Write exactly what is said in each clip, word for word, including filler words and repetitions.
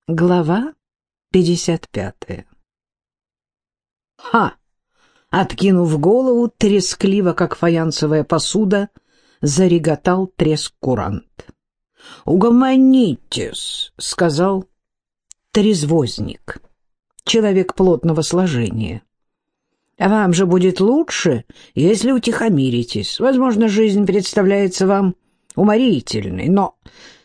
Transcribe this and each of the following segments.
Глава пятьдесят пятая. Ха! Откинув голову, трескливо, как фаянсовая посуда, зареготал треск-курант. «Угомонитесь», — сказал трезвозник, человек плотного сложения. «Вам же будет лучше, если утихомиритесь. Возможно, жизнь представляется вам уморительной, но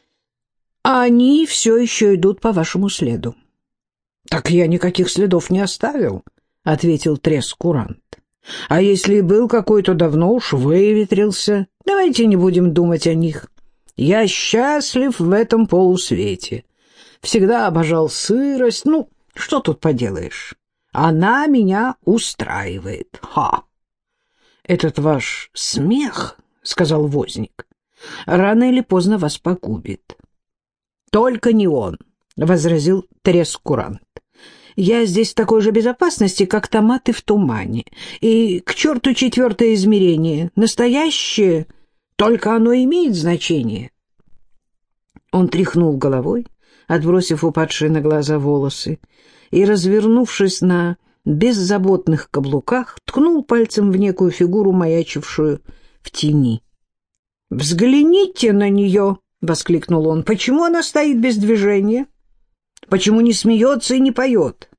они все еще идут по вашему следу». «Так я никаких следов не оставил», — ответил треск-курант. «А если и был какой-то, давно уж выветрился. Давайте не будем думать о них. Я счастлив в этом полусвете. Всегда обожал сырость. Ну, что тут поделаешь? Она меня устраивает. Ха!» «Этот ваш смех, — сказал возник, — рано или поздно вас погубит». «Только не он», — возразил треск-курант. «Я здесь в такой же безопасности, как томаты в тумане. И к черту четвертое измерение. Настоящее, только оно имеет значение». Он тряхнул головой, отбросив упадшие на глаза волосы, и, развернувшись на беззаботных каблуках, ткнул пальцем в некую фигуру, маячившую в тени. «Взгляните на нее!» — воскликнул он. «Почему она стоит без движения? Почему не смеется и не поет?»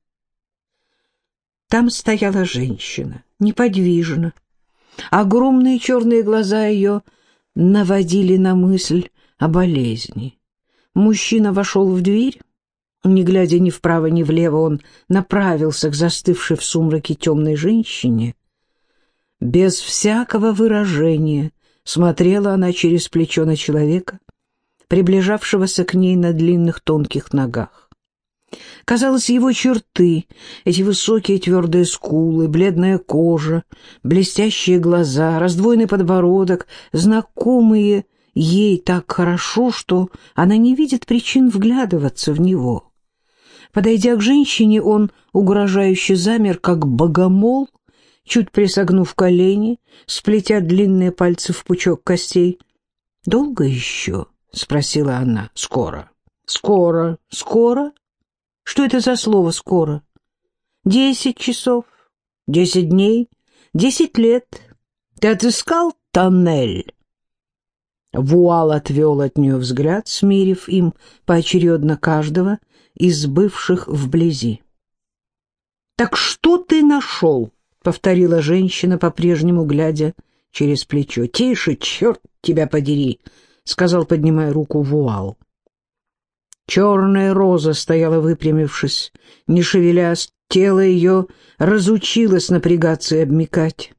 Там стояла женщина, неподвижно. Огромные черные глаза ее наводили на мысль о болезни. Мужчина вошел в дверь. Не глядя ни вправо, ни влево, он направился к застывшей в сумраке темной женщине. Без всякого выражения смотрела она через плечо на человека, приближавшегося к ней на длинных тонких ногах. Казалось, его черты, эти высокие твердые скулы, бледная кожа, блестящие глаза, раздвоенный подбородок, знакомые ей так хорошо, что она не видит причин вглядываться в него. Подойдя к женщине, он угрожающе замер, как богомол, чуть присогнув колени, сплетя длинные пальцы в пучок костей. «Долго еще?» — спросила она. «Скоро». «Скоро? Скоро? Что это за слово «скоро»? Десять часов? Десять дней? Десять лет? Ты отыскал тоннель?» Вуал отвел от нее взгляд, смирив им поочередно каждого из бывших вблизи. «Так что ты нашел?» — повторила женщина, по-прежнему глядя через плечо. «Тише, черт тебя подери!» — сказал, поднимая руку Вуал. Черная роза стояла, выпрямившись, не шевелясь, тело ее разучилось напрягаться и обмякать.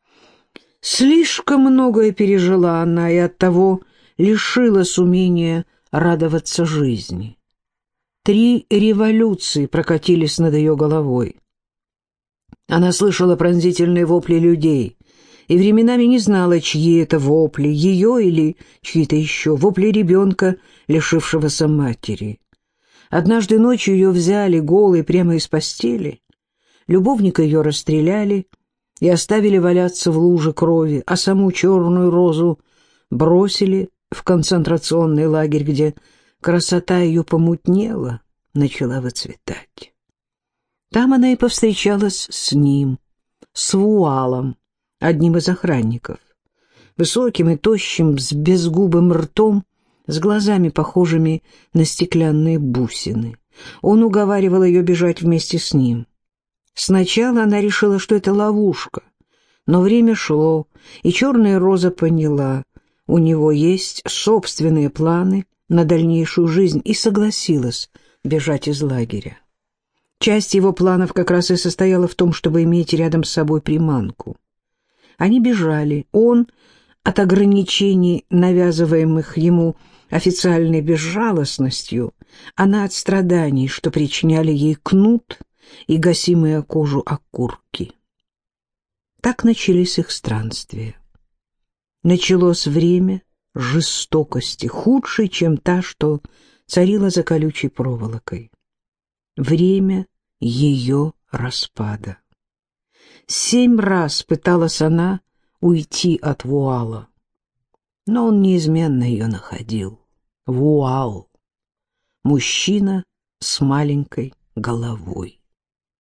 Слишком многое пережила она и оттого лишилась умения радоваться жизни. Три революции прокатились над ее головой. Она слышала пронзительные вопли людей и временами не знала, чьи это вопли, ее или чьи-то еще, вопли ребенка, лишившегося матери. Однажды ночью ее взяли голой прямо из постели, любовника ее расстреляли и оставили валяться в луже крови, а саму черную розу бросили в концентрационный лагерь, где красота ее помутнела, начала выцветать. Там она и повстречалась с ним, с Вуалом, одним из охранников, высоким и тощим, с безгубым ртом, с глазами, похожими на стеклянные бусины. Он уговаривал ее бежать вместе с ним. Сначала она решила, что это ловушка, но время шло, и черная роза поняла, у него есть собственные планы на дальнейшую жизнь, и согласилась бежать из лагеря. Часть его планов как раз и состояла в том, чтобы иметь рядом с собой приманку. Они бежали, он от ограничений, навязываемых ему официальной безжалостностью, она от страданий, что причиняли ей кнут и гасимые кожу окурки. Так начались их странствия. Началось время жестокости, худшей, чем та, что царила за колючей проволокой. Время ее распада. Семь раз пыталась она уйти от Вуала, но он неизменно ее находил. Вуал. Мужчина с маленькой головой.